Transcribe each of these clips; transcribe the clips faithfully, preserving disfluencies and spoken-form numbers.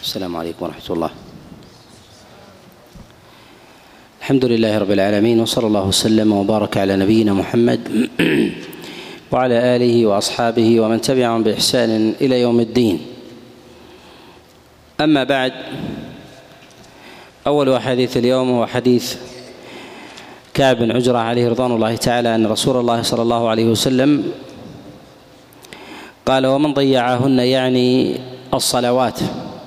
السلام عليكم ورحمة الله. الحمد لله رب العالمين، وصلى الله وسلم وبارك على نبينا محمد وعلى آله وأصحابه ومن تبعهم بإحسان إلى يوم الدين. أما بعد، أول حديث اليوم هو حديث كعب بن عجرة عليه رضوان الله تعالى أن رسول الله صلى الله عليه وسلم قال: ومن ضيعهن يعني الصلوات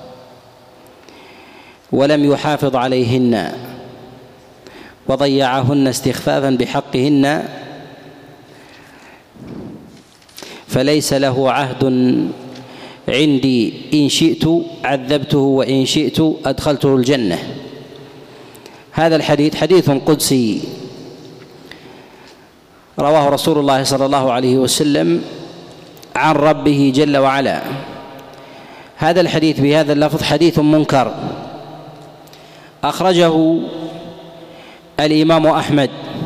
ولم يحافظ عليهن وضيعهن استخفافا بحقهن فليس له عهد عندي، إن شئت عذبته وإن شئت أدخلته الجنة. هذا الحديث حديث قدسي رواه رسول الله صلى الله عليه وسلم عن ربه جل وعلا. هذا الحديث بهذا اللفظ حديث منكر، أخرجه الإمام أحمد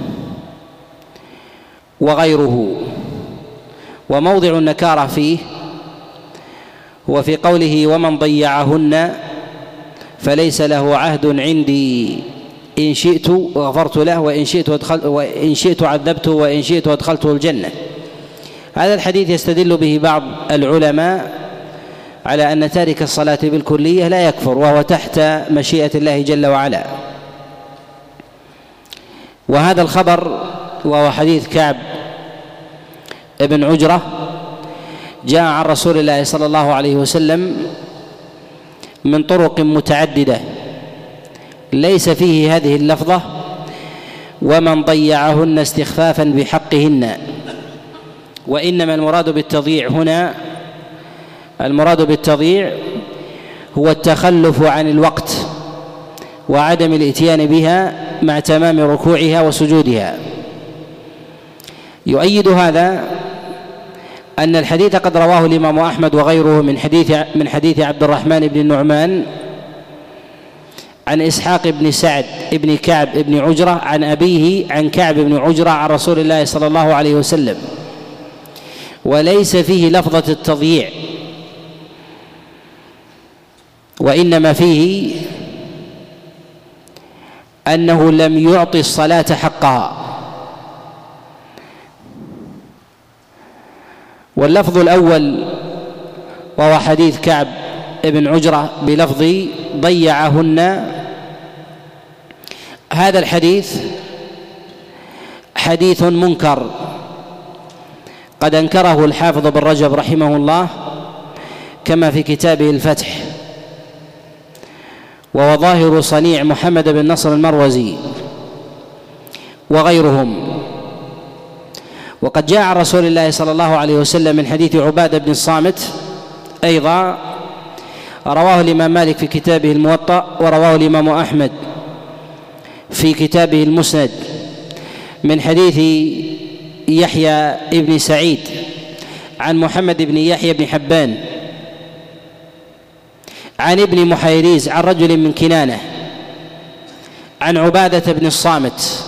وغيره، وموضع النكارة فيه هو في قوله: ومن ضيعهن فليس له عهد عندي، إن شئت غفرت له وإن شئت أدخل وإن شئت عذبته وإن شئت أدخلته الجنة. هذا الحديث يستدل به بعض العلماء على أن تارك الصلاة بالكلية لا يكفر، وهو تحت مشيئة الله جل وعلا. وهذا الخبر وهو حديث كعب بن عجرة جاء عن رسول الله صلى الله عليه وسلم من طرق متعددة، ليس فيه هذه اللفظة ومن ضيعهن استخفافا بحقهن، وإنما المراد بالتضييع هنا المراد بالتضييع هو التخلف عن الوقت وعدم الاتيان بها مع تمام ركوعها وسجودها. يؤيد هذا أن الحديث قد رواه الإمام أحمد وغيره من حديث من حديث عبد الرحمن بن النعمان عن إسحاق بن سعد بن كعب بن عجرة عن أبيه عن كعب بن عجرة عن رسول الله صلى الله عليه وسلم، وليس فيه لفظة التضييع، وإنما فيه أنه لم يعطي الصلاة حقها. واللفظ الأول وهو حديث كعب بن عجرة بلفظ ضيعهن، هذا الحديث حديث منكر قد أنكره الحافظ بن رجب رحمه الله كما في كتابه الفتح، وهو ظاهر صنيع محمد بن نصر المروزي وغيرهم. وقد جاء عن رسول الله صلى الله عليه وسلم من حديث عبادة بن الصامت أيضا، رواه الإمام مالك في كتابه الموطأ، ورواه الإمام أحمد في كتابه المسند من حديث يحيى بن سعيد عن محمد بن يحيى بن حبان عن ابن محيريز عن رجل من كنانة عن عبادة بن الصامت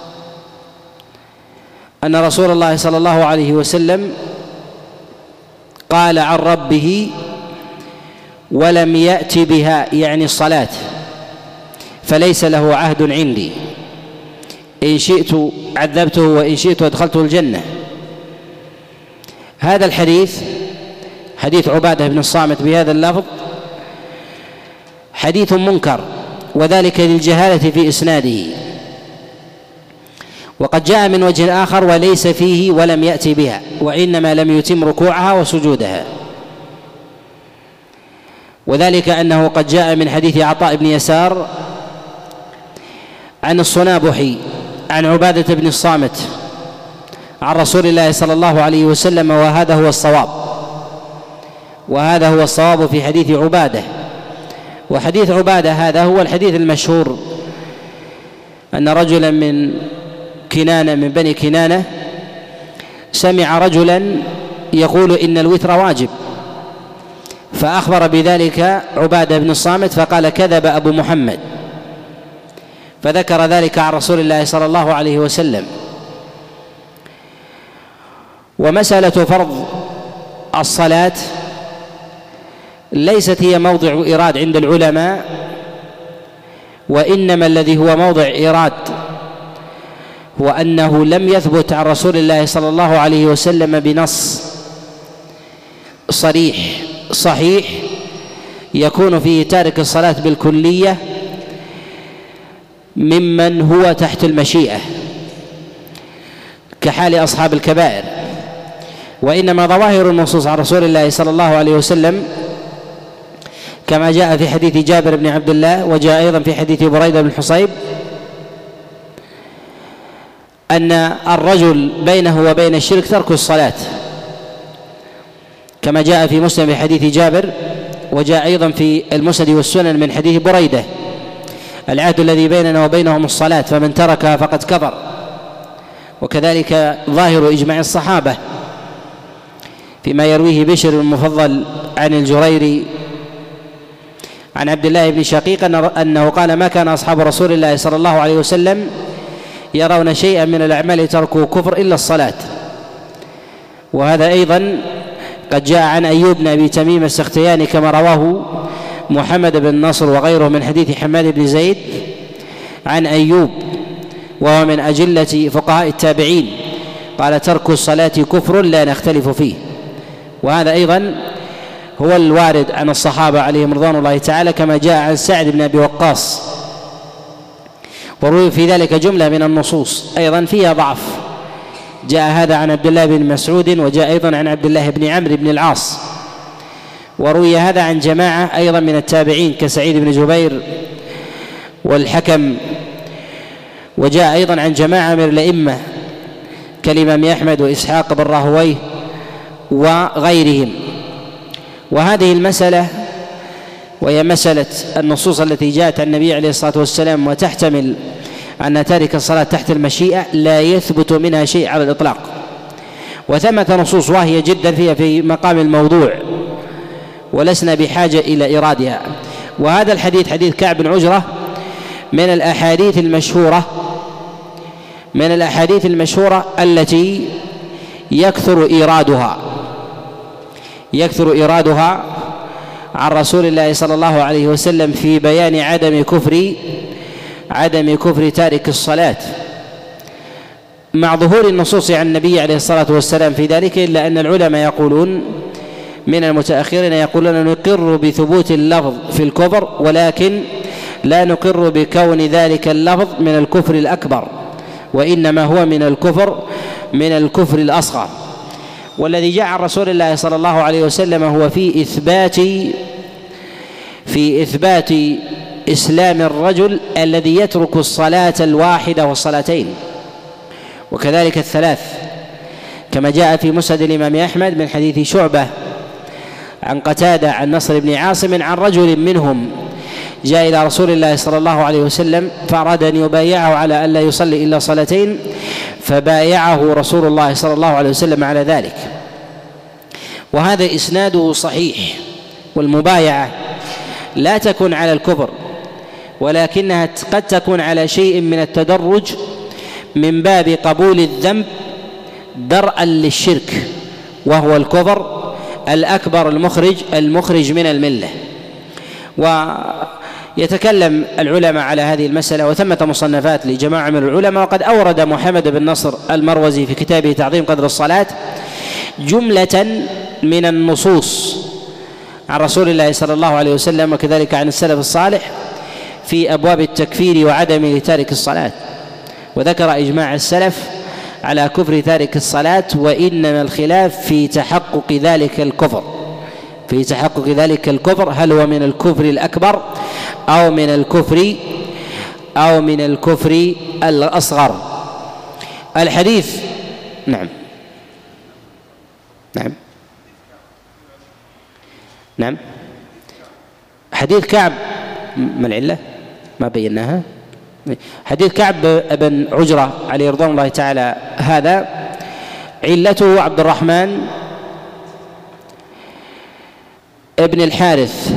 أن رسول الله صلى الله عليه وسلم قال عن ربه: ولم يأت بها يعني الصلاة فليس له عهد عندي، إن شئت عذبته وإن شئت أدخلته الجنة. هذا الحديث حديث عبادة بن الصامت بهذا اللفظ حديث منكر، وذلك للجهالة في إسناده. وقد جاء من وجه آخر وليس فيه ولم يأتي بها، وإنما لم يتم ركوعها وسجودها، وذلك أنه قد جاء من حديث عطاء بن يسار عن الصنابحي عن عبادة بن الصامت عن رسول الله صلى الله عليه وسلم، وهذا هو الصواب وهذا هو الصواب في حديث عبادة. وحديث عبادة هذا هو الحديث المشهور، أن رجلا من كنانة من بني كنانة سمع رجلا يقول إن الوتر واجب، فأخبر بذلك عبادة بن الصامت فقال: كذب أبو محمد، فذكر ذلك عن رسول الله صلى الله عليه وسلم. ومسألة فرض الصلاة ليست هي موضع إيراد عند العلماء، وإنما الذي هو موضع إيراد هو أنه لم يثبت عن رسول الله صلى الله عليه وسلم بنص صريح صحيح يكون فيه تارك الصلاة بالكلية ممن هو تحت المشيئة كحال أصحاب الكبائر، وإنما ظواهر النصوص عن رسول الله صلى الله عليه وسلم كما جاء في حديث جابر بن عبد الله، وجاء أيضا في حديث بريدة بن الحصيب، أن الرجل بينه وبين الشرك ترك الصلاة، كما جاء في مسلم في حديث جابر، وجاء أيضا في المسند والسنن من حديث بريدة: العهد الذي بيننا وبينهم الصلاة فمن تركها فقد كفر. وكذلك ظاهر إجماع الصحابة فيما يرويه بشر المفضل عن الجريري عن عبد الله بن شقيق أنه قال: ما كان أصحاب رسول الله صلى الله عليه وسلم يرون شيئا من الأعمال تركوا كفر إلا الصلاة. وهذا أيضا قد جاء عن أيوب بن أبي تميم السختياني كما رواه محمد بن نصر وغيره من حديث حماد بن زيد عن أيوب، وهو من أجلة فقهاء التابعين، قال: ترك الصلاة كفر لا نختلف فيه. وهذا أيضا هو الوارد عن الصحابة عليهم رضوان الله تعالى، كما جاء عن سعد بن أبي وقاص، وروي في ذلك جملة من النصوص أيضا فيها ضعف. جاء هذا عن عبد الله بن مسعود، وجاء أيضا عن عبد الله بن عمرو بن العاص، وروي هذا عن جماعة أيضا من التابعين كسعيد بن جبير والحكم، وجاء أيضا عن جماعة من الأئمة كالإمام أحمد وإسحاق بن راهويه وغيرهم. وهذه المسألة وهي مسألة النصوص التي جاءت عن النبي عليه الصلاة والسلام وتحتمل أن تارك الصلاة تحت المشيئة لا يثبت منها شيء على الإطلاق، وثمة نصوص واهية جدا فيها في مقام الموضوع ولسنا بحاجة إلى إيرادها. وهذا الحديث حديث كعب بن عجرة من الأحاديث المشهورة من الأحاديث المشهورة التي يكثر إيرادها يكثر إيرادها عن رسول الله صلى الله عليه وسلم في بيان عدم كفر عدم كفر تارك الصلاة، مع ظهور النصوص عن النبي عليه الصلاة والسلام في ذلك، إلا أن العلماء يقولون من المتأخرين يقولون نقر بثبوت اللفظ في الكفر، ولكن لا نقر بكون ذلك اللفظ من الكفر الأكبر، وإنما هو من الكفر من الكفر الأصغر. والذي جاء عن رسول الله صلى الله عليه وسلم هو في إثبات في إثبات إسلام الرجل الذي يترك الصلاة الواحدة والصلاتين، وكذلك الثلاث، كما جاء في مسند الإمام أحمد من حديث شعبة عن قتادة عن نصر بن عاصم عن رجل منهم جاء إلى رسول الله صلى الله عليه وسلم فأراد أن يبايعه على أن لا يصلي إلا صلاتين، فبايعه رسول الله صلى الله عليه وسلم على ذلك. وهذا إسناده صحيح، والمبايعة لا تكون على الكفر، ولكنها قد تكون على شيء من التدرج من باب قبول الذنب درءا للشرك، وهو الكفر الأكبر المخرج المخرج من الملة. ويتكلم العلماء على هذه المسألة، وثمة مصنفات لجماعة من العلماء، وقد أورد محمد بن نصر المروزي في كتابه تعظيم قدر الصلاة جملة من النصوص عن رسول الله صلى الله عليه وسلم وكذلك عن السلف الصالح في أبواب التكفير وعدم تارك الصلاة، وذكر إجماع السلف على كفر تارك الصلاة، وإنما الخلاف في تحقق ذلك الكفر في تحقق ذلك الكفر هل هو من الكفر الأكبر أو من الكفر أو من الكفر الأصغر. الحديث نعم نعم نعم حديث كعب، ما العلة؟ ما بيناها. حديث كعب بن عجرة عليه رضوان الله تعالى هذا علته عبد الرحمن ابن الحارث،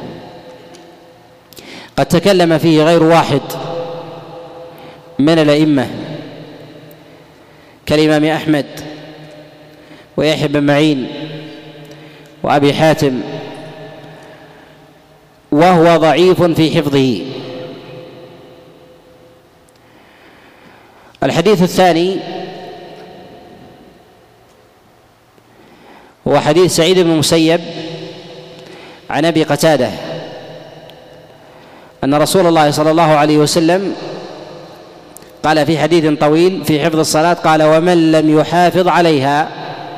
قد تكلم فيه غير واحد من الأئمة كالإمام أحمد ويحيى بن معين وأبي حاتم وهو ضعيف في حفظه. الحديث الثاني هو حديث سعيد بن المسيب عن أبي قتادة أن رسول الله صلى الله عليه وسلم قال في حديث طويل في حفظ الصلاة، قال: ومن لم يحافظ عليها.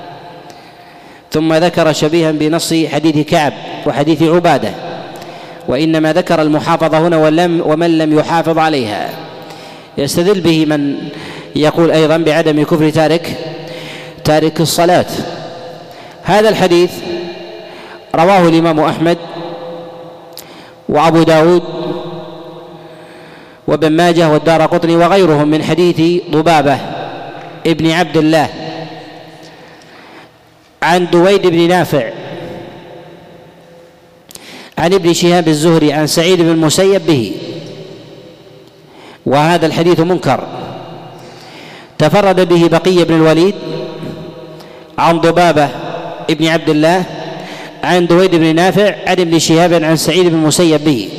ثم ذكر شبيها بنص حديث كعب وحديث عبادة، وإنما ذكر المحافظة هنا ولم ومن لم يحافظ عليها. يستدل به من يقول أيضا بعدم كفر تارك تارك الصلاة. هذا الحديث رواه الإمام أحمد وأبو داود وابن ماجه والدارقطني وغيرهم من حديث ضبابة ابن عبد الله عن دويد بن نافع عن ابن شهاب الزهري عن سعيد بن المسيب به، وهذا الحديث منكر. تفرد به بقية بن الوليد عن ضبابة ابن عبد الله عن دويد بن نافع عن ابن شهاب عن سعيد بن المسيب به،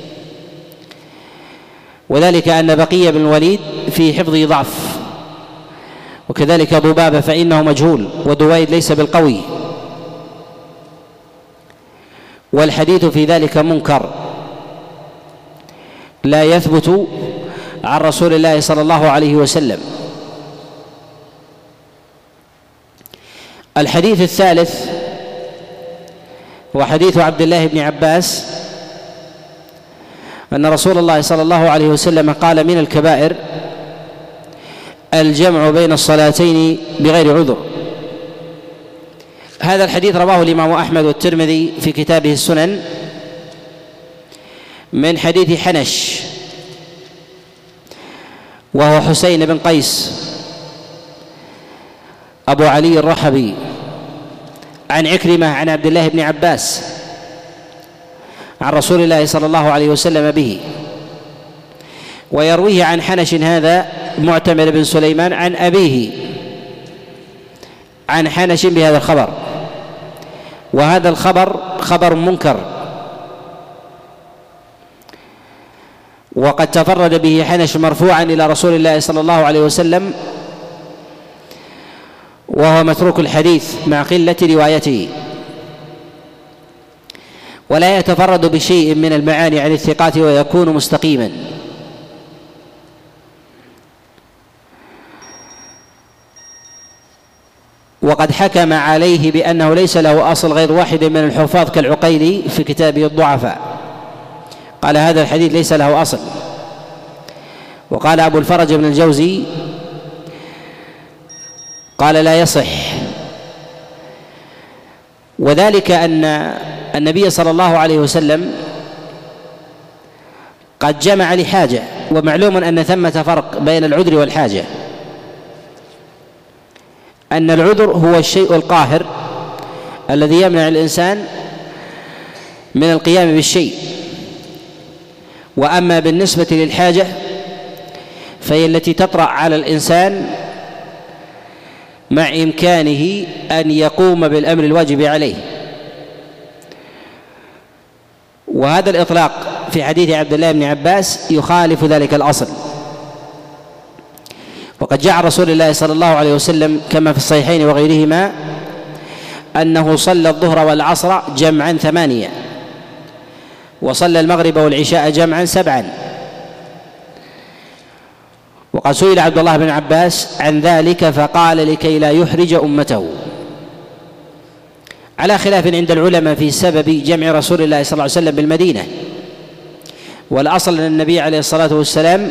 وذلك أن بقية بن الوليد في حفظه ضعف، وكذلك ضبابة فإنه مجهول، ودويد ليس بالقوي، والحديث في ذلك منكر لا يثبت عن رسول الله صلى الله عليه وسلم. الحديث الثالث هو حديث عبد الله بن عباس أن رسول الله صلى الله عليه وسلم قال: من الكبائر الجمع بين الصلاتين بغير عذر. هذا الحديث رواه الإمام أحمد والترمذي في كتابه السنن من حديث حنش وهو حسين بن قيس أبو علي الرحبي عن عكرمة عن عبد الله بن عباس عن رسول الله صلى الله عليه وسلم به، ويرويه عن حنش هذا معتمر بن سليمان عن أبيه عن حنش بهذا الخبر، وهذا الخبر خبر منكر، وقد تفرد به حنش مرفوعا إلى رسول الله صلى الله عليه وسلم، وهو متروك الحديث مع قلة روايته، ولا يتفرد بشيء من المعاني عن الثقات ويكون مستقيما. وقد حكم عليه بأنه ليس له أصل غير واحد من الحفاظ كالعقيلي في كتابه الضعفاء، قال هذا الحديث ليس له أصل. وقال أبو الفرج بن الجوزي قال لا يصح، وذلك أن النبي صلى الله عليه وسلم قد جمع لحاجة، ومعلوم أن ثمة فرق بين العذر والحاجة، أن العذر هو الشيء القاهر الذي يمنع الإنسان من القيام بالشيء، وأما بالنسبة للحاجة فهي التي تطرأ على الإنسان مع إمكانه أن يقوم بالأمر الواجب عليه. وهذا الإطلاق في حديث عبد الله بن عباس يخالف ذلك الأصل. وقد جاء عن رسول الله صلى الله عليه وسلم كما في الصحيحين وغيرهما أنه صلى الظهر والعصر جمعا ثمانية، وصلى المغرب والعشاء جمعا سبعا. وقد سئل عبد الله بن عباس عن ذلك فقال لكي لا يحرج أمته، على خلاف عند العلماء في سبب جمع رسول الله صلى الله عليه وسلم بالمدينة. والأصل أن النبي عليه الصلاة والسلام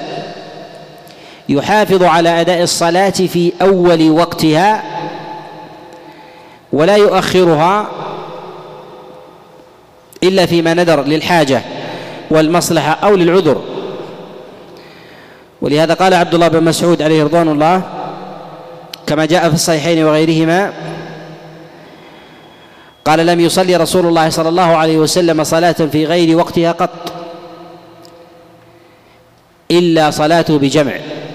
يحافظ على أداء الصلاة في أول وقتها ولا يؤخرها إلا فيما ندر للحاجة والمصلحة أو للعذر. ولهذا قال عبد الله بن مسعود عليه رضوان الله كما جاء في الصحيحين وغيرهما قال لم يصلي رسول الله صلى الله عليه وسلم صلاة في غير وقتها قط إلا صلاته بجمع.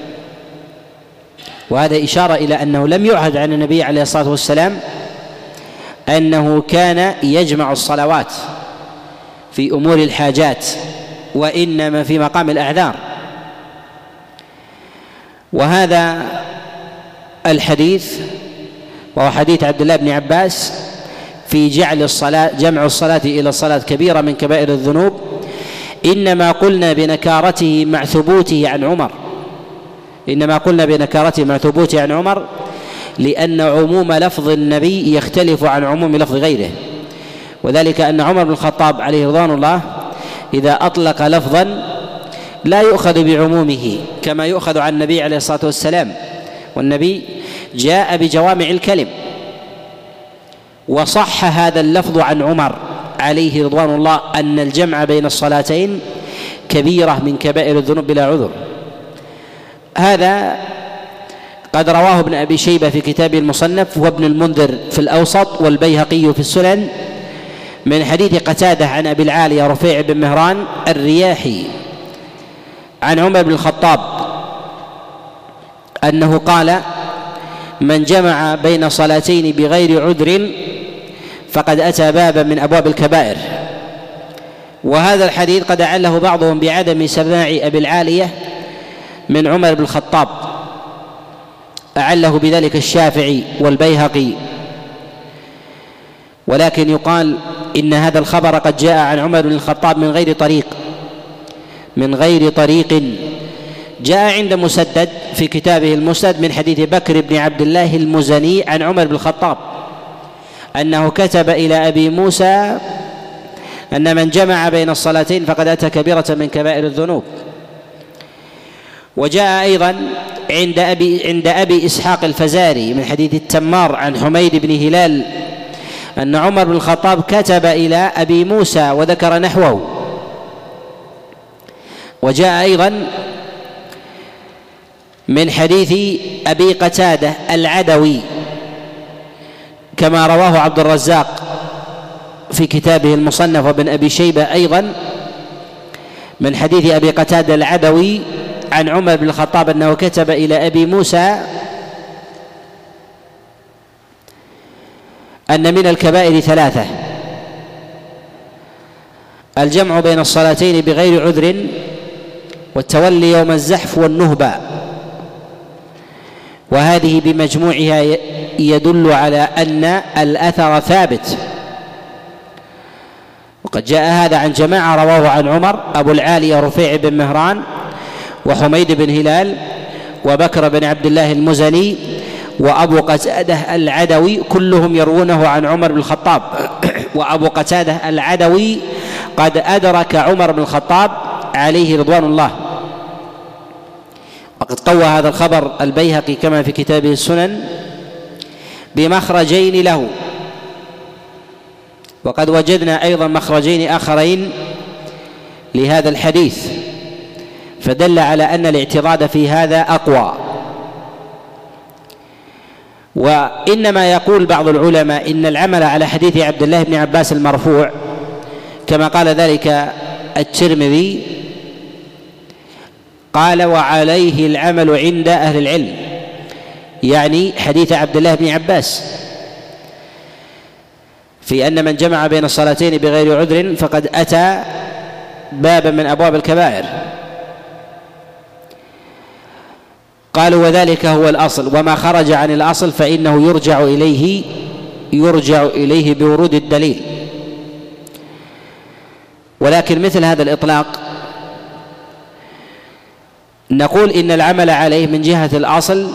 وهذا إشارة إلى أنه لم يعهد عن النبي عليه الصلاة والسلام أنه كان يجمع الصلوات في أمور الحاجات، وإنما في مقام الأعذار. وهذا الحديث وهو حديث عبد الله بن عباس في جعل الصلاة جمع الصلاة إلى الصلاة كبيرة من كبائر الذنوب، إنما قلنا بنكارته مع ثبوته عن عمر إنما قلنا بنكارته مع ثبوته عن عمر لأن عموم لفظ النبي يختلف عن عموم لفظ غيره، وذلك أن عمر بن الخطاب عليه رضوان الله إذا أطلق لفظا لا يؤخذ بعمومه كما يؤخذ عن النبي عليه الصلاة والسلام، والنبي جاء بجوامع الكلم. وصح هذا اللفظ عن عمر عليه رضوان الله أن الجمع بين الصلاتين كبيرة من كبائر الذنوب بلا عذر. هذا قد رواه ابن أبي شيبة في كتابه المصنف، وابن المنذر في الأوسط، والبيهقي في السنن، من حديث قتادة عن أبي العالية رفيع بن مهران الرياحي عن عمر بن الخطاب أنه قال: من جمع بين صلاتين بغير عذر فقد أتى بابا من أبواب الكبائر. وهذا الحديث قد أعله بعضهم بعدم سماع أبي العالية من عمر بن الخطاب، أعله بذلك الشافعي والبيهقي، ولكن يقال إن هذا الخبر قد جاء عن عمر بن الخطاب من غير طريق من غير طريق جاء عند مسدد في كتابه المسند من حديث بكر بن عبد الله المزني عن عمر بن الخطاب أنه كتب إلى أبي موسى أن من جمع بين الصلاتين فقد أتى كبيرة من كبائر الذنوب. وجاء أيضا عند أبي, عند أبي إسحاق الفزاري من حديث التمار عن حميد بن هلال أن عمر بن الخطاب كتب إلى أبي موسى وذكر نحوه. وجاء أيضا من حديث أبي قتادة العدوي كما رواه عبد الرزاق في كتابه المصنف، وابن أبي شيبة أيضا من حديث أبي قتادة العدوي عن عمر بن الخطاب أنه كتب إلى أبي موسى أن من الكبائر ثلاثة: الجمع بين الصلاتين بغير عذر، والتولي يوم الزحف، والنهبة. وهذه بمجموعها يدل على أن الأثر ثابت، وقد جاء هذا عن جماعة رواه عن عمر: أبو العالية رفيع بن مهران، وحميد بن هلال، وبكر بن عبد الله المزني، وأبو قتادة العدوي، كلهم يروونه عن عمر بن الخطاب. وأبو قتادة العدوي قد أدرك عمر بن الخطاب عليه رضوان الله. وقد قوى هذا الخبر البيهقي كما في كتابه السنن بمخرجين له، وقد وجدنا أيضا مخرجين آخرين لهذا الحديث، فدل على أن الاعتراض في هذا أقوى. وإنما يقول بعض العلماء إن العمل على حديث عبد الله بن عباس المرفوع كما قال ذلك الترمذي، قال: وعليه العمل عند أهل العلم، يعني حديث عبد الله بن عباس في أن من جمع بين الصلاتين بغير عذر فقد أتى بابا من أبواب الكبائر. قالوا: وذلك هو الأصل، وما خرج عن الأصل فإنه يرجع إليه يرجع إليه بورود الدليل. ولكن مثل هذا الإطلاق نقول إن العمل عليه من جهة الأصل،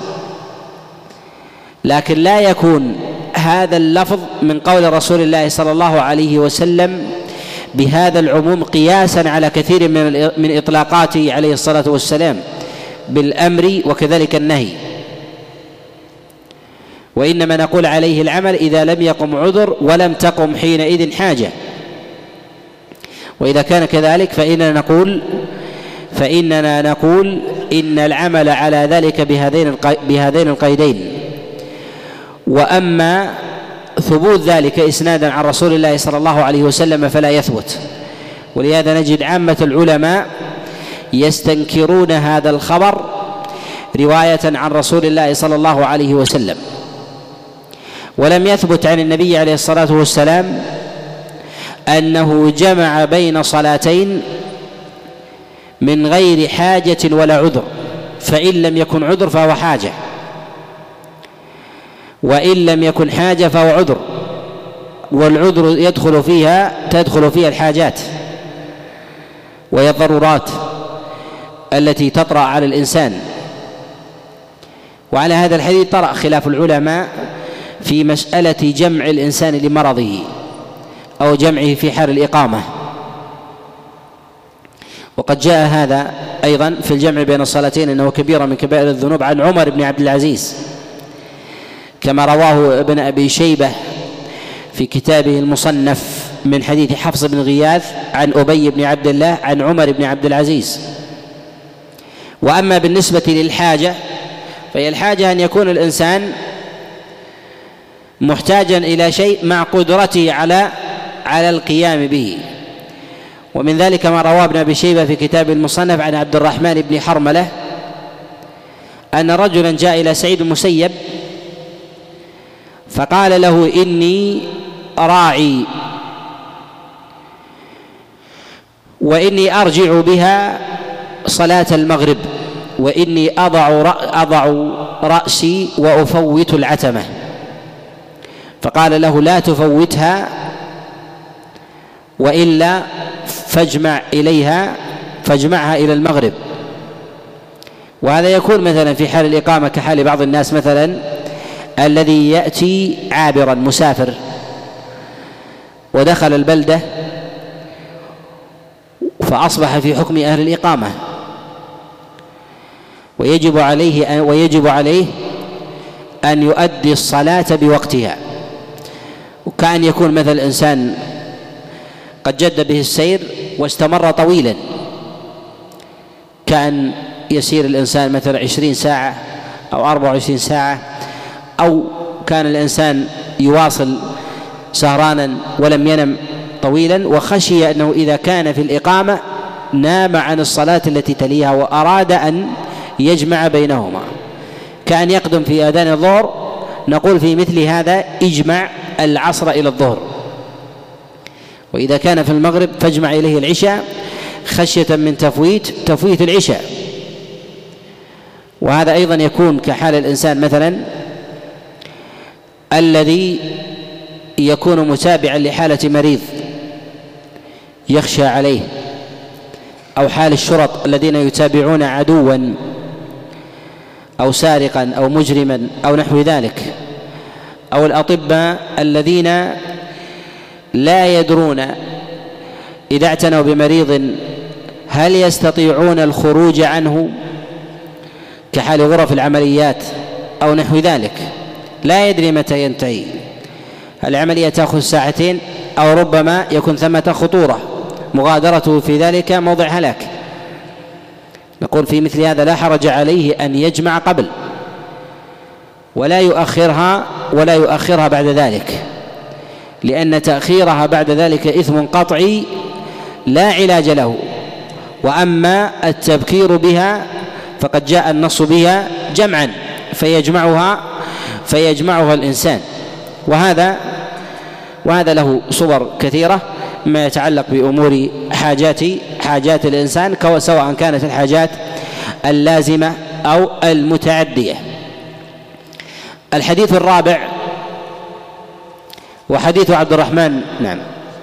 لكن لا يكون هذا اللفظ من قول رسول الله صلى الله عليه وسلم بهذا العموم قياسا على كثير من من إطلاقاته عليه الصلاة والسلام بالأمر وكذلك النهي، وإنما نقول عليه العمل إذا لم يقم عذر ولم تقم حينئذ حاجة. وإذا كان كذلك فإننا نقول فإننا نقول إن العمل على ذلك بهذين بهذين القيدين. وأما ثبوت ذلك إسنادا عن رسول الله صلى الله عليه وسلم فلا يثبت، ولهذا نجد عامة العلماء يستنكرون هذا الخبر رواية عن رسول الله صلى الله عليه وسلم. ولم يثبت عن النبي عليه الصلاة والسلام أنه جمع بين صلاتين من غير حاجة ولا عذر، فإن لم يكن عذر فهو حاجة، وإن لم يكن حاجة فهو عذر، والعذر يدخل فيها تدخل فيها الحاجات وهي الضرورات التي تطرأ على الإنسان. وعلى هذا الحديث طرأ خلاف العلماء في مسألة جمع الإنسان لمرضه أو جمعه في حال الإقامة، وقد جاء هذا أيضا في الجمع بين الصلاتين أنه كبيرة من كبائر الذنوب عن عمر بن عبد العزيز، كما رواه ابن أبي شيبة في كتابه المصنف من حديث حفص بن غياث عن أبي بن عبد الله عن عمر بن عبد العزيز. وأما بالنسبة للحاجة فهي الحاجة أن يكون الإنسان محتاجا إلى شيء مع قدرته على على القيام به، ومن ذلك ما رواه ابن أبي شيبة في كتاب المصنف عن عبد الرحمن بن حرملة أن رجلا جاء إلى سعيد المسيب فقال له: إني راعي وإني أرجع بها صلاة المغرب، وإني أضع أضع رأسي وأفوت العتمة. فقال له: لا تفوتها، وإلا فاجمع إليها فاجمعها إلى المغرب. وهذا يكون مثلا في حال الإقامة كحال بعض الناس مثلا الذي يأتي عابرا مسافر ودخل البلدة فأصبح في حكم أهل الإقامة، ويجب عليه ويجب عليه أن يؤدي الصلاة بوقتها، وكأن يكون مثل إنسان قد جد به السير واستمر طويلا، كأن يسير الإنسان مثلا عشرين ساعة أو أربع وعشرين ساعة، أو كان الإنسان يواصل سهرانا ولم ينم طويلا، وخشي أنه إذا كان في الإقامة نام عن الصلاة التي تليها وأراد أن يجمع بينهما، كأن يقدم في آذان الظهر، نقول في مثل هذا اجمع العصر إلى الظهر، وإذا كان في المغرب فاجمع إليه العشاء خشية من تفويت تفويت العشاء. وهذا أيضا يكون كحال الإنسان مثلا الذي يكون متابعا لحالة مريض يخشى عليه، أو حال الشرط الذين يتابعون عدوا أو سارقا أو مجرما أو نحو ذلك، أو الأطباء الذين لا يدرون إذا اعتنوا بمريض هل يستطيعون الخروج عنه كحال غرف العمليات أو نحو ذلك، لا يدري متى ينتهي، العملية تأخذ ساعتين أو ربما يكون ثمة خطورة، مغادرته في ذلك موضع هلاك. نقول في مثل هذا لا حرج عليه أن يجمع قبل ولا يؤخرها ولا يؤخرها بعد ذلك، لأن تأخيرها بعد ذلك إثم قطعي لا علاج له. وأما التبكير بها فقد جاء النص بها جمعا فيجمعها فيجمعها الإنسان، وهذا وهذا له صور كثيرة ما يتعلق بأمور حاجات حاجات الإنسان، سواء كانت الحاجات اللازمة أو المتعدية. الحديث الرابع وحديث عبد الرحمن نعم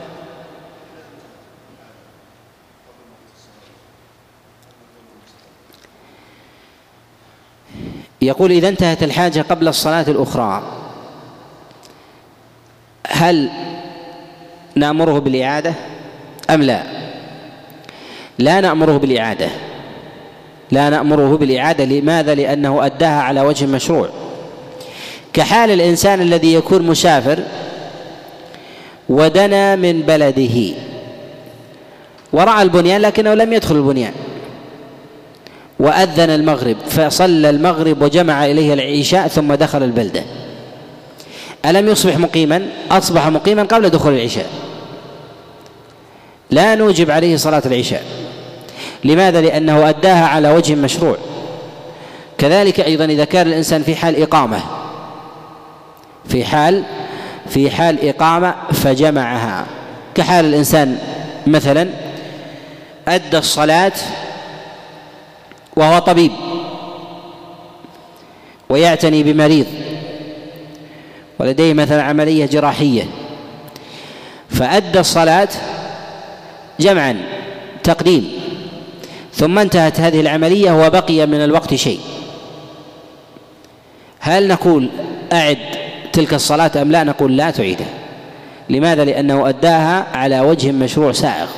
يقول: إذا انتهت الحاجة قبل الصلاة الأخرى هل نأمره بالإعادة أم لا؟ لا نأمره بالإعادة، لا نأمره بالإعادة. لماذا؟ لأنه أداها على وجه مشروع، كحال الإنسان الذي يكون مسافر ودنا من بلده ورأى البنيان لكنه لم يدخل البنيان، وأذن المغرب فصلى المغرب وجمع إليه العشاء ثم دخل البلدة، ألم يصبح مقيما؟ أصبح مقيما قبل دخول العشاء، لا نوجب عليه صلاة العشاء. لماذا؟ لأنه أداها على وجه مشروع. كذلك أيضا إذا كان الإنسان في حال إقامة في حال في حال إقامة فجمعها كحال الإنسان مثلا أدى الصلاة وهو طبيب ويعتني بمريض ولديه مثلا عملية جراحية، فأدى الصلاة جمعا تقديم، ثم انتهت هذه العملية وبقي من الوقت شيء، هل نقول أعد تلك الصلاة أم لا؟ نقول لا تعيدها. لماذا؟ لأنه أداها على وجه مشروع سائغ.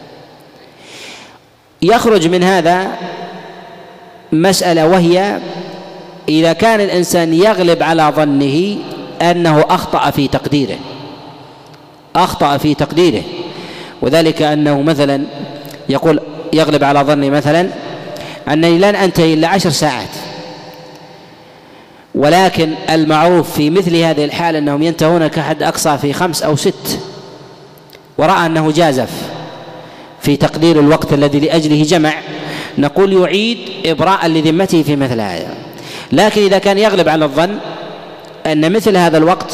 يخرج من هذا مسألة، وهي إذا كان الإنسان يغلب على ظنه أنه أخطأ في تقديره أخطأ في تقديره وذلك أنه مثلا يقول يغلب على ظني مثلا أنني لن أنتهي إلا عشر ساعات، ولكن المعروف في مثل هذه الحالة أنهم ينتهون كحد أقصى في خمس أو ست، ورأى أنه جازف في تقدير الوقت الذي لأجله جمع، نقول يعيد إبراء لذمته في مثل هذا. لكن إذا كان يغلب على الظن أن مثل هذا الوقت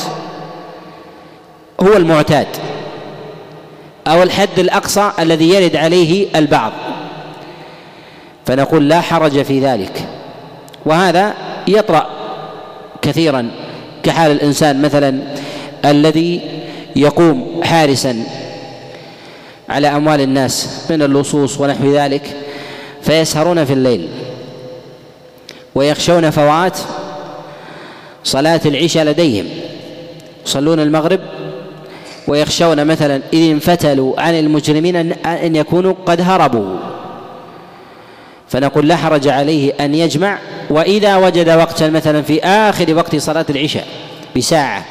هو المعتاد أو الحد الأقصى الذي يرد عليه البعض، فنقول لا حرج في ذلك. وهذا يطرأ كثيرا كحال الإنسان مثلا الذي يقوم حارسا على أموال الناس من اللصوص ونحو ذلك، فيسهرون في الليل ويخشون فوات صلاة العشاء لديهم، يصلون المغرب ويخشون مثلا إذ انفتلوا عن المجرمين أن يكونوا قد هربوا، فنقول لا حرج عليه أن يجمع، وإذا وجد وقتا مثلا في آخر وقت صلاة العشاء بساعة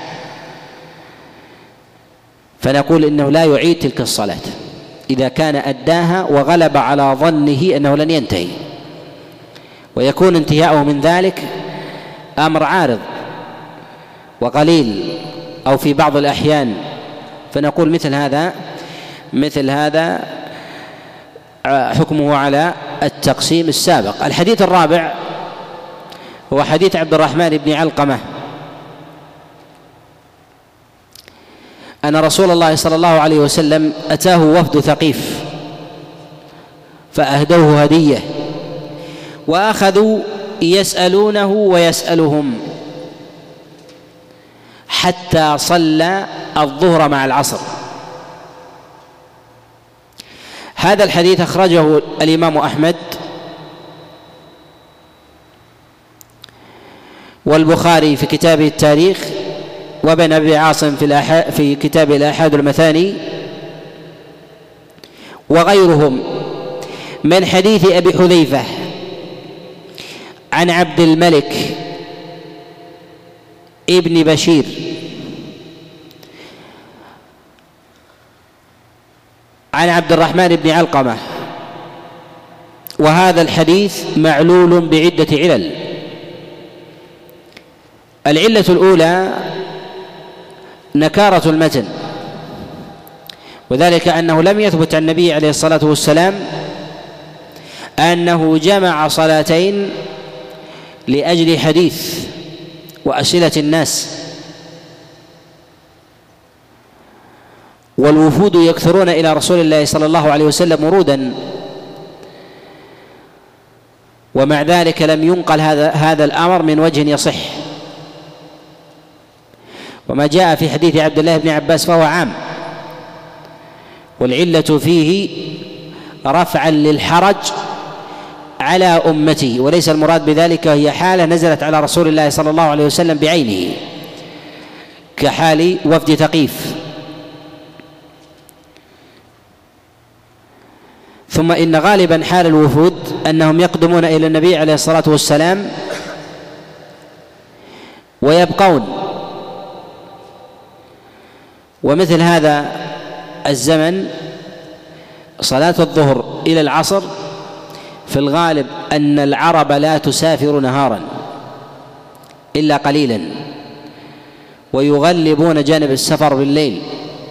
فنقول إنه لا يعيد تلك الصلاة إذا كان أداها وغلب على ظنه أنه لن ينتهي، ويكون انتهاؤه من ذلك أمر عارض وقليل أو في بعض الأحيان، فنقول مثل هذا مثل هذا حكمه على التقسيم السابق. الحديث الرابع هو حديث عبد الرحمن بن علقمة أن رسول الله صلى الله عليه وسلم أتاه وفد ثقيف فأهدوه هدية وأخذوا يسألونه ويسألهم حتى صلى الظهر مع العصر. هذا الحديث أخرجه الإمام أحمد والبخاري في كتابه التاريخ، وابن أبي عاصم في, في كتاب الآحاد المثاني، وغيرهم من حديث أبي حذيفة عن عبد الملك ابن بشير عن عبد الرحمن بن علقمة، وهذا الحديث معلول بعدة علل. العلة الأولى نكارة المتن، وذلك أنه لم يثبت عن النبي عليه الصلاة والسلام أنه جمع صلاتين لأجل حديث وأسئلة الناس، والوفود يكثرون إلى رسول الله صلى الله عليه وسلم ورودا، ومع ذلك لم ينقل هذا هذا الأمر من وجه يصح. وما جاء في حديث عبد الله بن عباس فهو عام، والعلة فيه رفعا للحرج على أمته، وليس المراد بذلك هي حالة نزلت على رسول الله صلى الله عليه وسلم بعينه كحال وفد ثقيف. ثم إن غالبا حال الوفود أنهم يقدمون إلى النبي عليه الصلاة والسلام ويبقون، ومثل هذا الزمن صلاة الظهر إلى العصر في الغالب أن العرب لا تسافر نهارا إلا قليلا، ويغلبون جانب السفر بالليل.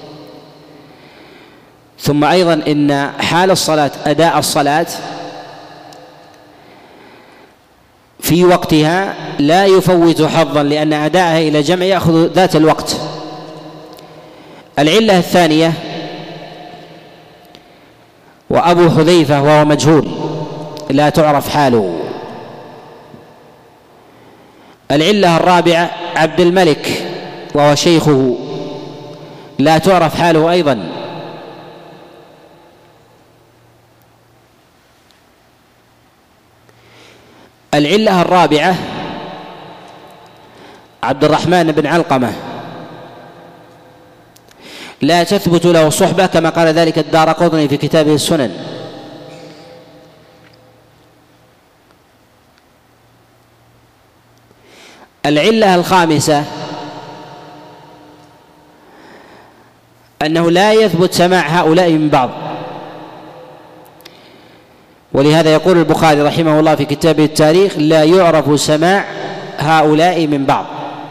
ثم أيضا إن حال الصلاة أداء الصلاة في وقتها لا يفوت حظا، لأن أداءها إلى جمع يأخذ ذات الوقت. العلة الثانية وأبو حذيفة وهو مجهول لا تعرف حاله. العلة الرابعة عبد الملك وهو شيخه لا تعرف حاله أيضا. العلة الرابعة عبد الرحمن بن علقمة لا تثبت له صحبة كما قال ذلك الدارقطني في كتابه السنن. العلة الخامسة أنه لا يثبت سماع هؤلاء من بعض، ولهذا يقول البخاري رحمه الله في كتابه التاريخ: لا يعرف سماع هؤلاء من بعض،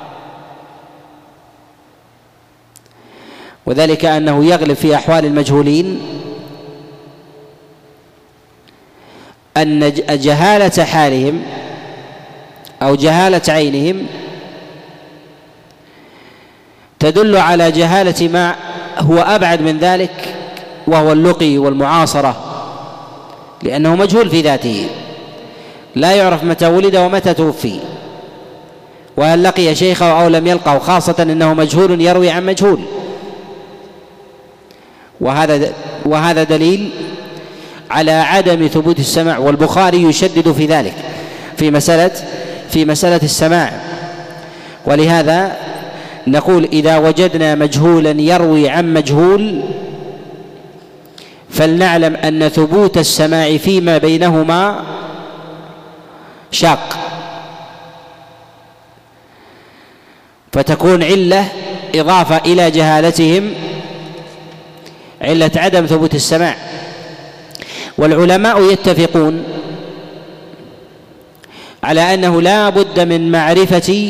وذلك أنه يغلب في أحوال المجهولين أن جهالة حالهم أو جهالة عينهم تدل على جهالة ما هو أبعد من ذلك، وهو اللقي والمعاصرة، لأنه مجهول في ذاته، لا يعرف متى ولد ومتى توفي، وهل لقي شيخه أو لم يلقه، خاصة أنه مجهول يروي عن مجهول. وهذا وهذا دليل على عدم ثبوت السماع، والبخاري يشدد في ذلك في مسألة في مسألة السماع. ولهذا نقول: إذا وجدنا مجهولا يروي عن مجهول فلنعلم أن ثبوت السماع فيما بينهما شاق، فتكون علة إضافة إلى جهالتهم علة عدم ثبوت السماع. والعلماء يتفقون على أنه لا بد من معرفة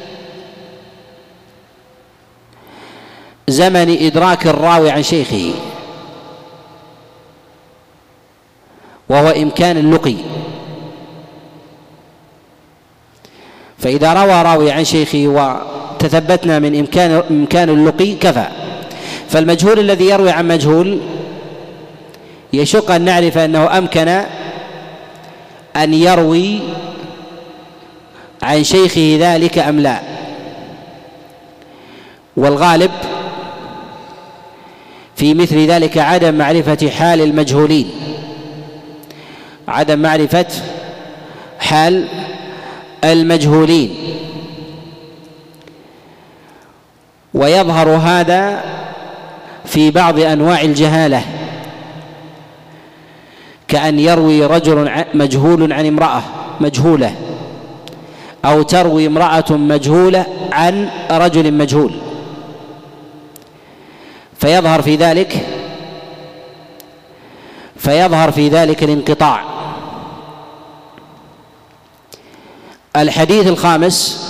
زمن إدراك الراوي عن شيخه، وهو إمكان اللقي. فإذا روى راوي عن شيخه وتثبتنا من إمكان إمكان اللقي كفى. فالمجهول الذي يروي عن مجهول يشق أن نعرف أنه أمكن أن يروي عن شيخه ذلك أم لا. والغالب في مثل ذلك عدم معرفة حال المجهولين، عدم معرفة حال المجهولين. ويظهر هذا في بعض أنواع الجهالة، كأن يروي رجل مجهول عن امرأة مجهولة، أو تروي امرأة مجهولة عن رجل مجهول، فيظهر في ذلك فيظهر في ذلك الانقطاع. الحديث الخامس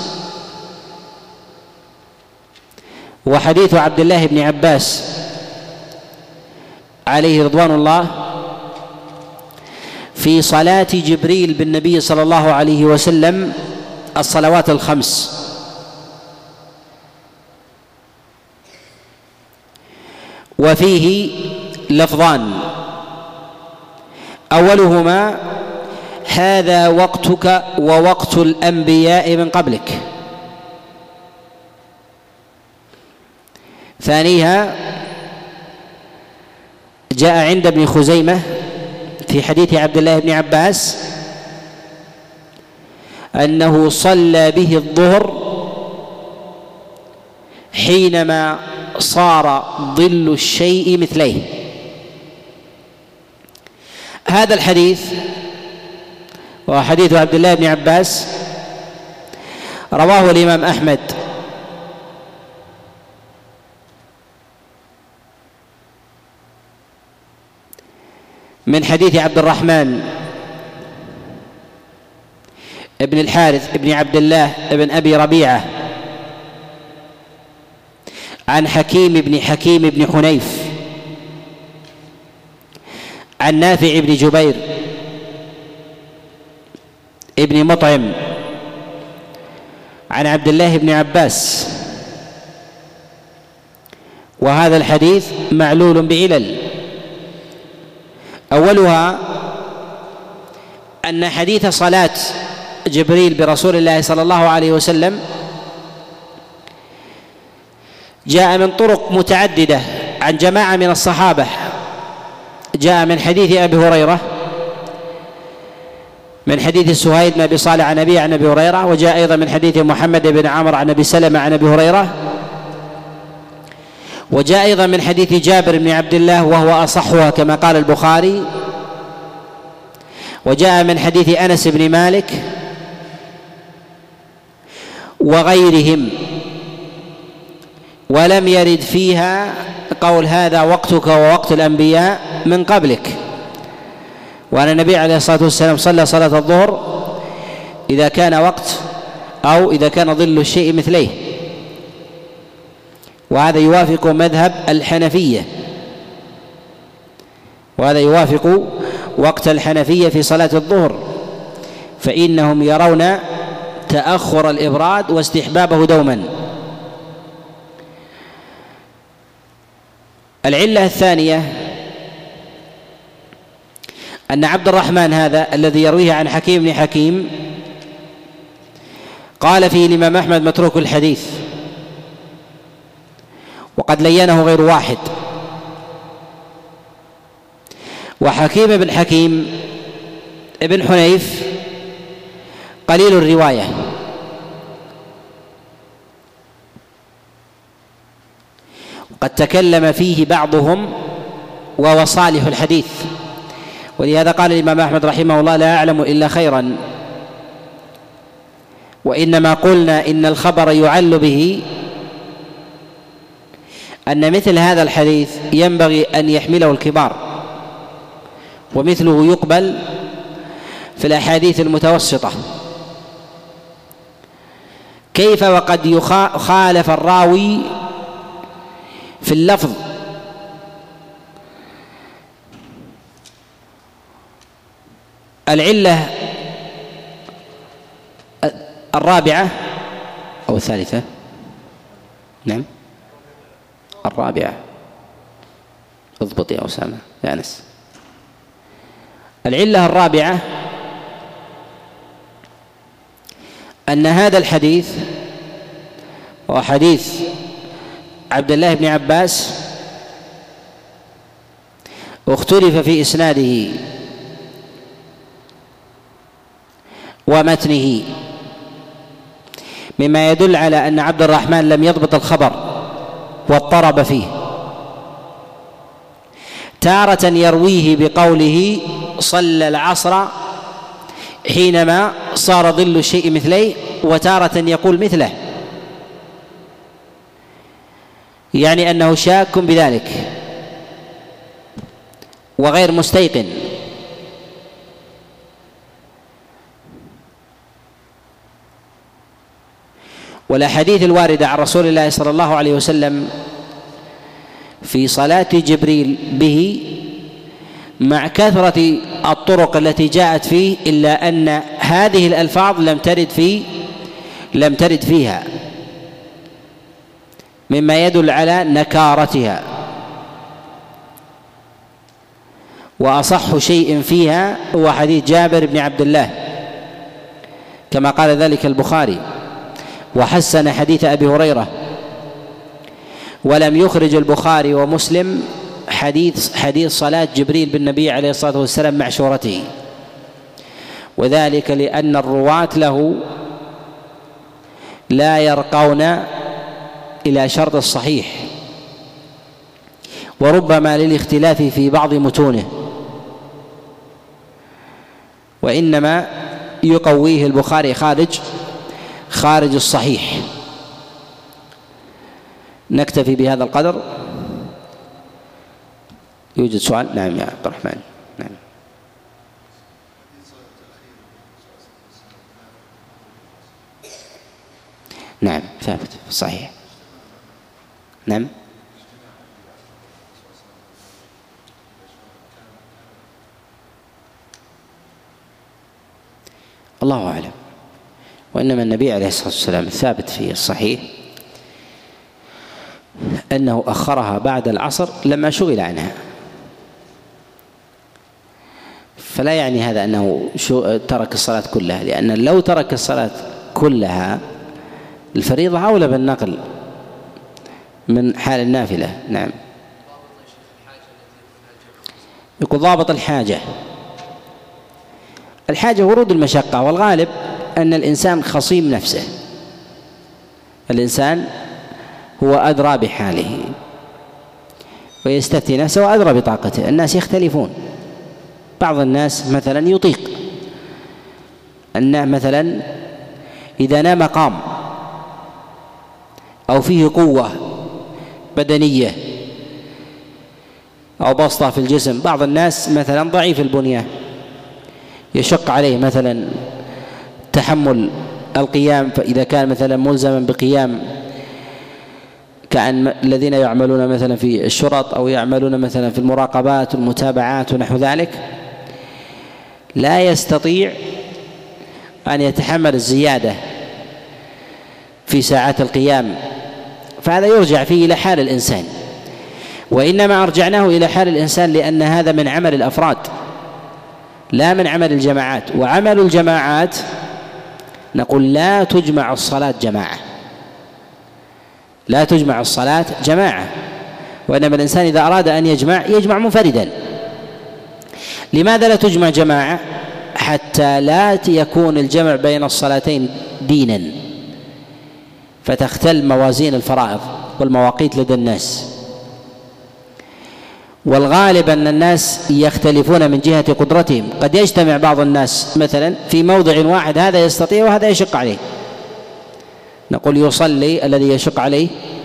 وحديث عبد الله بن عباس عليه رضوان الله في صلاة جبريل بالنبي صلى الله عليه وسلم الصلوات الخمس. وفيه لفظان: أولهما: هذا وقتك ووقت الأنبياء من قبلك. ثانيها جاء عند ابن خزيمة في حديث عبد الله بن عباس أنه صلى به الظهر حينما صار ظل الشيء مثليه. هذا الحديث وحديث عبد الله بن عباس رواه الإمام أحمد من حديث عبد الرحمن ابن الحارث ابن عبد الله ابن أبي ربيعة عن حكيم بن حكيم بن حنيف عن نافع بن جبير ابن مطعم عن عبد الله بن عباس. وهذا الحديث معلول بعلل، أولها أن حديث صلاة جبريل برسول الله صلى الله عليه وسلم جاء من طرق متعددة عن جماعة من الصحابة. جاء من حديث أبي هريرة، من حديث سهيل بن أبي صالح عن أبي عن أبي هريرة، وجاء أيضا من حديث محمد بن عمرو عن أبي سلمة عن أبي هريرة، وجاء أيضا من حديث جابر بن عبد الله وهو أصحها كما قال البخاري، وجاء من حديث أنس بن مالك وغيرهم، ولم يرد فيها قول هذا وقتك ووقت الأنبياء من قبلك، وأن النبي عليه الصلاة والسلام صلى صلاة الظهر إذا كان وقت أو إذا كان ظل الشيء مثليه، وهذا يوافق مذهب الحنفية، وهذا يوافق وقت الحنفية في صلاة الظهر، فإنهم يرون تأخر الإبراد واستحبابه دوما. العلة الثانية أن عبد الرحمن هذا الذي يرويه عن حكيم بن حكيم قال فيه الإمام أحمد متروك الحديث، وقد لينه غير واحد. وحكيم بن حكيم ابن حنيف قليل الرواية، قد تكلم فيه بعضهم وهو صالح الحديث، ولهذا قال الإمام أحمد رحمه الله لا أعلم إلا خيرا، وإنما قلنا إن الخبر يعل به أن مثل هذا الحديث ينبغي أن يحمله الكبار، ومثله يقبل في الأحاديث المتوسطة. كيف وقد يخالف الراوي في اللفظ؟ العلة الرابعة أو الثالثة، نعم الرابعة، اضبط يا أسامة يا أنس. العلة الرابعة أن هذا الحديث هو حديث عبد الله بن عباس، واختلف في إسناده ومتنه، مما يدل على أن عبد الرحمن لم يضبط الخبر واضطرب فيه. تارة يرويه بقوله صلى العصر حينما صار ظل الشيء مثليه، وتارة يقول مثله، يعني أنه شاك بذلك وغير مستيقن. والأحاديث الواردة عن رسول الله صلى الله عليه وسلم في صلاة جبريل به مع كثرة الطرق التي جاءت فيه، إلا أن هذه الألفاظ لم ترد في لم ترد فيها، مما يدل على نكارتها. وأصح شيء فيها هو حديث جابر بن عبد الله كما قال ذلك البخاري، وحسن حديث أبي هريرة. ولم يخرج البخاري ومسلم حديث حديث صلاة جبريل بالنبي عليه الصلاة والسلام مع شورته، وذلك لأن الرواة له لا يرقون إلى شرط الصحيح، وربما للاختلاف في بعض متونه، وإنما يقويه البخاري خارج خارج الصحيح. نكتفي بهذا القدر. يوجد سؤال؟ نعم يا عبد الرحمن. نعم نعم ثابت صحيح. نعم الله أعلم. وإنما النبي عليه الصلاة والسلام الثابت في الصحيح أنه أخرها بعد العصر لما شغل عنها، فلا يعني هذا أنه ترك الصلاة كلها، لأن لو ترك الصلاة كلها الفريضة أولى بالنقل من حال النافلة. نعم. يقول ضابط الحاجة. الحاجة ورود المشقة، والغالب أن الإنسان خصيم نفسه، الإنسان هو أدرى بحاله ويستفتي نفسه وأدرى بطاقته. الناس يختلفون، بعض الناس مثلا يطيق أنه مثلا إذا نام قام أو فيه قوة بدنية أو بسطة في الجسم. بعض الناس مثلا ضعيف البنية يشق عليه مثلا تحمل القيام، فإذا كان مثلا ملزما بقيام كأن الذين يعملون مثلا في الشرط أو يعملون مثلا في المراقبات والمتابعات ونحو ذلك لا يستطيع أن يتحمل الزيادة في ساعات القيام، فهذا يرجع فيه إلى حال الإنسان. وإنما أرجعناه إلى حال الإنسان لأن هذا من عمل الأفراد لا من عمل الجماعات. وعمل الجماعات نقول لا تجمع الصلاة جماعة، لا تجمع الصلاة جماعة، وإنما الإنسان إذا أراد أن يجمع يجمع منفردا. لماذا لا تجمع جماعة؟ حتى لا يكون الجمع بين الصلاتين دينا فتختل موازين الفرائض والمواقيت لدى الناس. والغالب أن الناس يختلفون من جهة قدرتهم، قد يجتمع بعض الناس مثلا في موضع واحد، هذا يستطيع وهذا يشق عليه. نقول يصلي الذي يشق عليه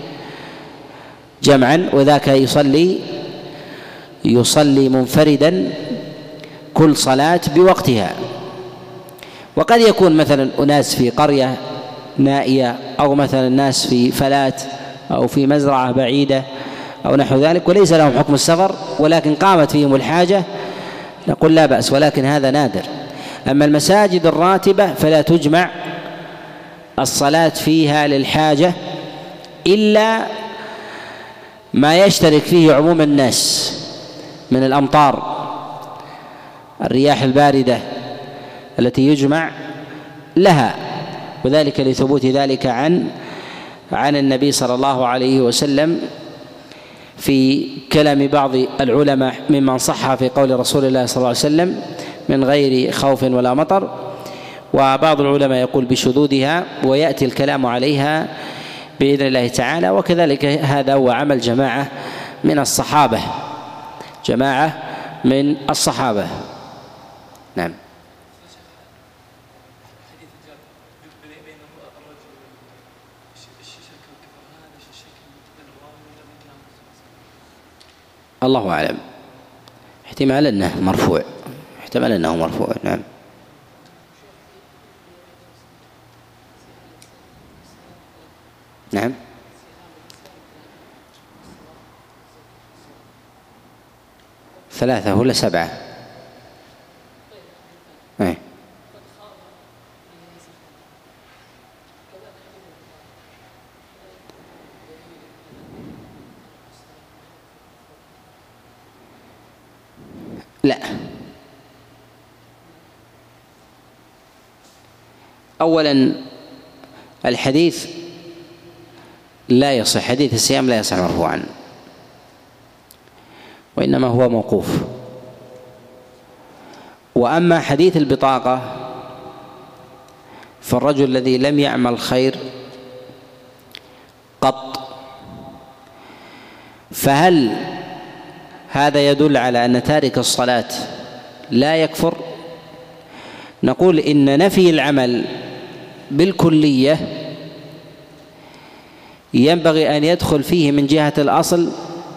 جمعا، وذاك يصلي يصلي منفردا كل صلاة بوقتها. وقد يكون مثلا أناس في قرية نائية أو مثلا الناس في فلات أو في مزرعة بعيدة أو نحو ذلك وليس لهم حكم السفر ولكن قامت فيهم الحاجة، نقول لا بأس، ولكن هذا نادر. أما المساجد الراتبة فلا تجمع الصلاة فيها للحاجة إلا ما يشترك فيه عموم الناس من الأمطار، الرياح الباردة التي يجمع لها، وذلك لثبوت ذلك عن عن النبي صلى الله عليه وسلم في كلام بعض العلماء ممن صح في قول رسول الله صلى الله عليه وسلم من غير خوف ولا مطر، وبعض العلماء يقول بشذوذها، ويأتي الكلام عليها بإذن الله تعالى. وكذلك هذا هو عمل جماعة من الصحابة، جماعة من الصحابة. نعم. الله أعلم، احتمال أنه مرفوع، احتمال أنه مرفوع. نعم. نعم. ثلاثة ولا سبعة؟ ايه. لا، أولا الحديث لا يصح، حديث الصيام لا يصح مرفوعا، وإنما هو موقوف. وأما حديث البطاقة فالرجل الذي لم يعمل خير قط، فهل هذا يدل على أن تارك الصلاة لا يكفر؟ نقول إن نفي العمل بالكلية ينبغي أن يدخل فيه من جهة الأصل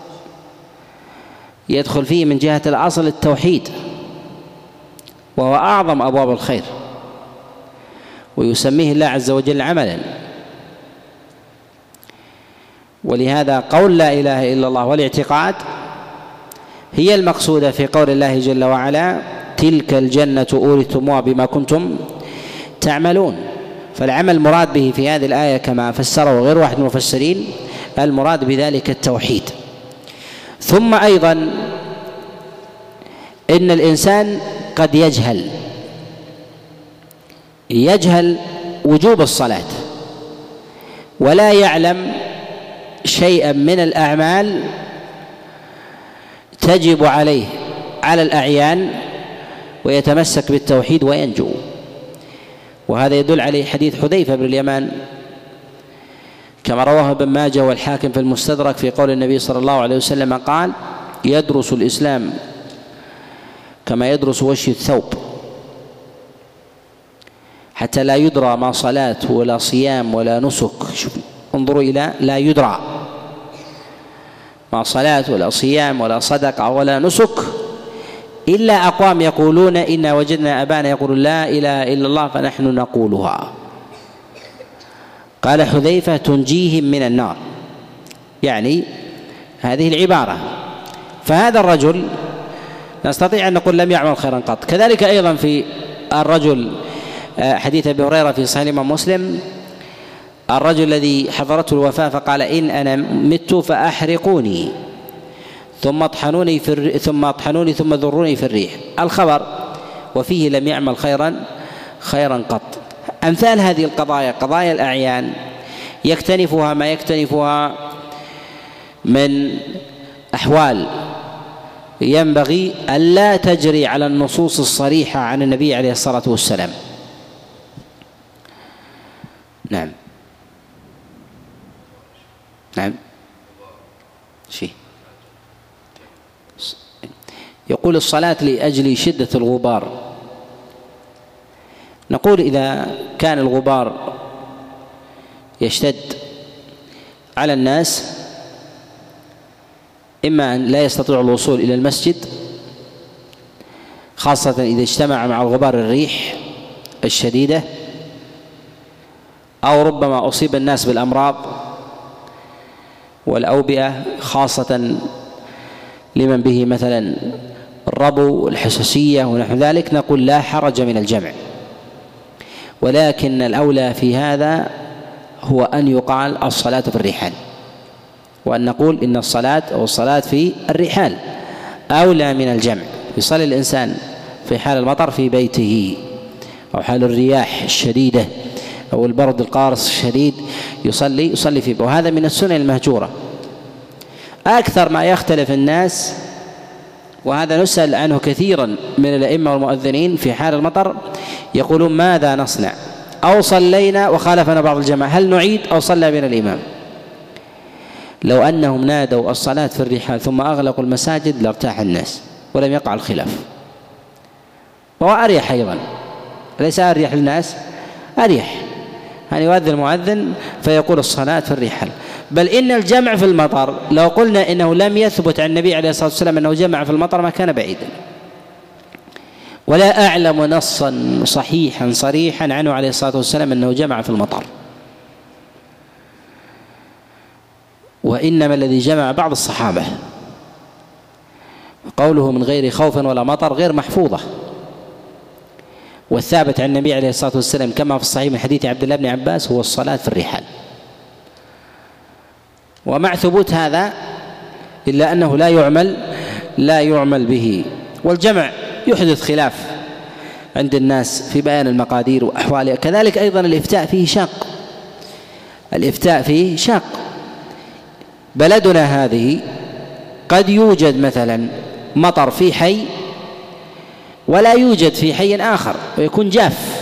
يدخل فيه من جهة الأصل التوحيد، وهو أعظم أبواب الخير، ويسميه الله عز وجل عملا. ولهذا قول لا إله إلا الله والاعتقاد هي المقصودة في قول الله جل وعلا تلك الجنة أورثتموها بما كنتم تعملون. فالعمل المراد به في هذه الآية كما فسره غير واحد من المفسرين المراد بذلك التوحيد. ثم أيضا إن الإنسان قد يجهل يجهل وجوب الصلاة ولا يعلم شيئا من الأعمال تجب عليه على الأعيان ويتمسك بالتوحيد وينجو. وهذا يدل عليه حديث حذيفة بن اليمان كما رواه ابن ماجه والحاكم في المستدرك في قول النبي صلى الله عليه وسلم قال: يدرس الإسلام كما يدرس وشي الثوب حتى لا يدرى ما صلاة ولا صيام ولا نسك. انظروا إلى لا يدرى ما صلاة ولا صيام ولا صدقة ولا نسك إلا أقوام يقولون إنا وجدنا أبانا يقول لا إله إلا الله فنحن نقولها. قال حذيفة: تنجيهم من النار، يعني هذه العبارة. فهذا الرجل نستطيع أن نقول لم يعمل خيرا قط. كذلك أيضا في الرجل حديث أبي هريرة في صحيح الإمام مسلم، الرجل الذي حضرته الوفاة فقال: إن أنا مت فأحرقوني ثم اطحنوني في الر... ثم اطحنوني ثم ذروني في الريح. الخبر وفيه لم يعمل خيرا خيرا قط. أمثال هذه القضايا قضايا الأعيان يكتنفها ما يكتنفها من أحوال ينبغي ألا تجري على النصوص الصريحة عن النبي عليه الصلاة والسلام. نعم نعم شيء يقول: الصلاة لأجل شدة الغبار. نقول إذا كان الغبار يشتد على الناس إما أن لا يستطيع الوصول إلى المسجد، خاصة إذا اجتمع مع الغبار الريح الشديدة، أو ربما أصيب الناس بالأمراض والأوبئة، خاصة لمن به مثلا الربو والحساسية ونحو ذلك. نقول لا حرج من الجمع، ولكن الأولى في هذا هو أن يقال الصلاة في الرحال، وأن نقول إن الصلاة أو الصلاة في الرحال أولى من الجمع. يصلي الإنسان في حال المطر في بيته، أو حال الرياح الشديدة أو البرد القارس الشديد يصلي يصلي فيه، وهذا من السنن المهجورة. أكثر ما يختلف الناس، وهذا نسأل عنه كثيرا من الأئمة والمؤذنين في حال المطر، يقولون: ماذا نصنع؟ أو صلينا وخالفنا بعض الجماعة، هل نعيد أو صلى بنا الإمام؟ لو أنهم نادوا الصلاة في الرحال ثم أغلقوا المساجد لارتاح الناس ولم يقع الخلاف، وهو أريح أيضا، ليس أريح للناس، أريح أن يؤذن المؤذن فيقول الصلاة في الرحال. بل إن الجمع في المطر لو قلنا إنه لم يثبت عن النبي عليه الصلاة والسلام أنه جمع في المطر ما كان بعيدا، ولا أعلم نصا صحيحا صريحا عنه عليه الصلاة والسلام أنه جمع في المطر. وإنما الذي جمع بعض الصحابة، قوله من غير خوف ولا مطر غير محفوظة. والثابت عن النبي عليه الصلاة والسلام كما في الصحيح من حديث عبد الله بن عباس هو الصلاة في الرحال. ومع ثبوت هذا إلا أنه لا يعمل لا يعمل به. والجمع يحدث خلاف عند الناس في بيان المقادير وأحوالها. كذلك أيضا الإفتاء فيه شاق، الإفتاء فيه شاق. بلدنا هذه قد يوجد مثلا مطر في حي ولا يوجد في حي آخر ويكون جاف،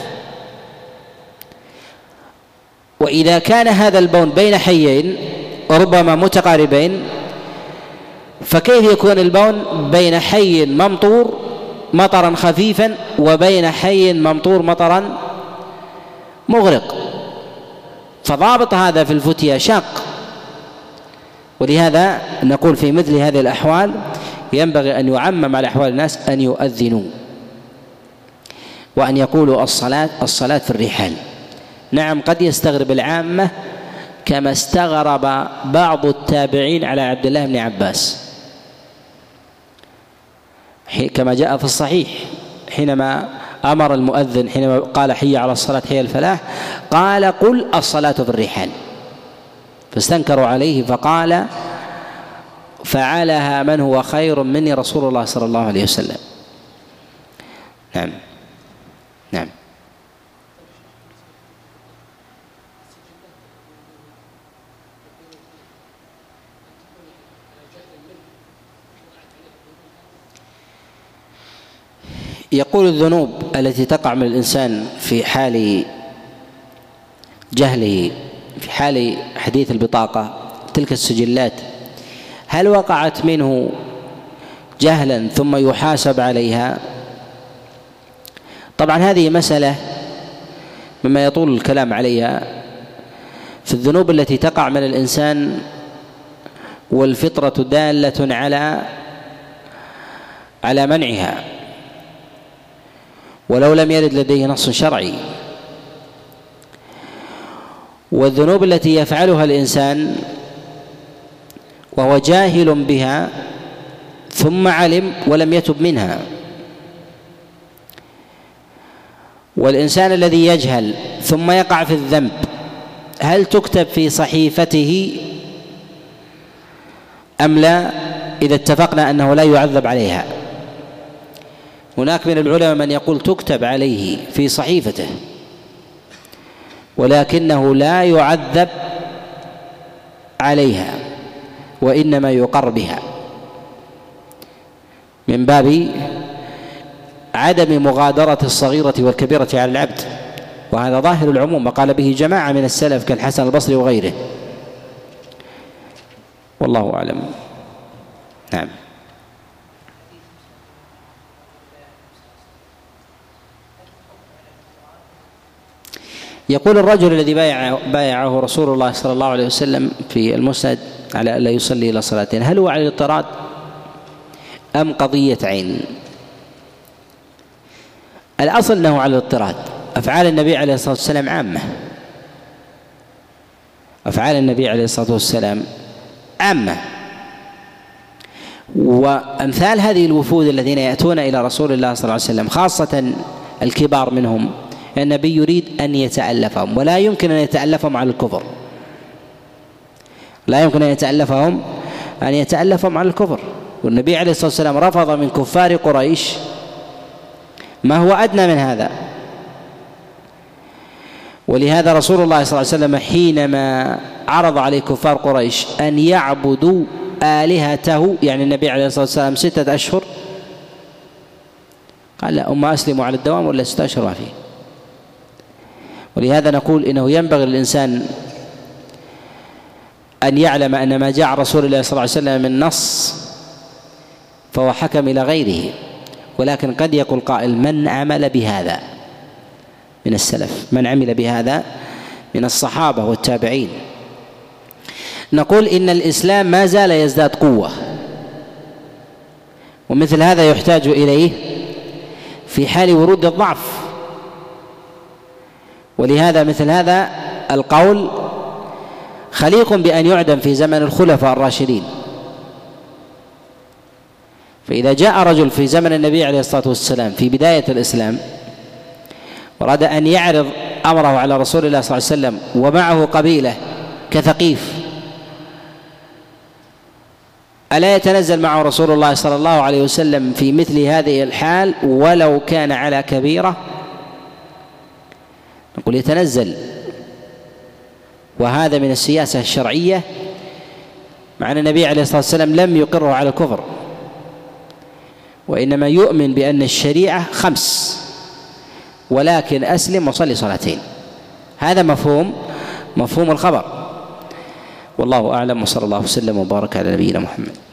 وإذا كان هذا البون بين حيين وربما متقاربين، فكيف يكون البون بين حي ممطور مطرا خفيفا وبين حي ممطور مطرا مغرق؟ فضابط هذا في الفتية شاق. ولهذا نقول في مثل هذه الأحوال ينبغي أن يعمم على أحوال الناس أن يؤذنوا وأن يقولوا الصلاة الصلاة في الرحال. نعم قد يستغرب العامة كما استغرب بعض التابعين على عبد الله بن عباس كما جاء في الصحيح حينما أمر المؤذن حينما قال حي على الصلاة حي الفلاح قال قل الصلاة في الرحال، فاستنكروا عليه فقال فعلها من هو خير مني رسول الله صلى الله عليه وسلم. نعم نعم. يقول الذنوب التي تقع من الإنسان في حال جهله، في حال حديث البطاقة، تلك السجلات، هل وقعت منه جهلا ثم يحاسب عليها؟ طبعا هذه مسألة مما يطول الكلام عليها. في الذنوب التي تقع من الإنسان والفطرة دالة على على منعها ولو لم يرد لديه نص شرعي، والذنوب التي يفعلها الإنسان وهو جاهل بها ثم علم ولم يتب منها، والإنسان الذي يجهل ثم يقع في الذنب هل تكتب في صحيفته أم لا؟ إذا اتفقنا أنه لا يعذب عليها. هناك من العلماء من يقول تكتب عليه في صحيفته ولكنه لا يعذب عليها وإنما يقر بها من باب عدم مغادرة الصغيرة والكبيرة على العبد، وهذا ظاهر العموم وقال به جماعة من السلف كالحسن البصري وغيره، والله أعلم. نعم. يقول الرجل الذي بايع بايعه رسول الله صلى الله عليه وسلم في المسند على ألا يصلي إلى صلاتين، هل هو على الاضطراد أم قضية عين؟ الأصل أنه على الاضطراد. أفعال النبي عليه الصلاة والسلام عامة، أفعال النبي عليه الصلاة والسلام عامة، وأمثال هذه الوفود الذين يأتون إلى رسول الله صلى الله عليه وسلم خاصة الكبار منهم النبي يريد أن يتألفهم، ولا يمكن أن يتألفهم على الكفر، لا يمكن أن يتألفهم أن يتألفهم على الكفر. والنبي عليه الصلاة والسلام رفض من كفار قريش ما هو أدنى من هذا، ولهذا رسول الله صلى الله عليه وسلم حينما عرض عليه كفار قريش أن يعبدوا آلهته، يعني النبي عليه الصلاة والسلام ستة أشهر، قال لا، أما أسلموا على الدوام ولا ستة أشهر ما فيه. ولهذا نقول إنه ينبغي للإنسان أن يعلم أن ما جاء رسول الله صلى الله عليه وسلم من نص فهو حكم إلى غيره، ولكن قد يقول قائل من عمل بهذا من السلف، من عمل بهذا من الصحابة والتابعين. نقول إن الإسلام ما زال يزداد قوة، ومثل هذا يحتاج إليه في حال ورود الضعف، ولهذا مثل هذا القول خليق بأن يعدم في زمن الخلفاء الراشدين. فإذا جاء رجل في زمن النبي عليه الصلاة والسلام في بداية الإسلام وراد أن يعرض أمره على رسول الله صلى الله عليه وسلم ومعه قبيلة كثقيف، ألا يتنزل معه رسول الله صلى الله عليه وسلم في مثل هذه الحال ولو كان على كبيرة؟ نقول يتنزل، وهذا من السياسة الشرعية، مع أن النبي عليه الصلاة والسلام لم يقره على الكفر، وإنما يؤمن بأن الشريعة خمس ولكن أسلم وصلي صلاتين. هذا مفهوم مفهوم الخبر، والله أعلم، وصلى الله وسلم وبارك على نبينا محمد.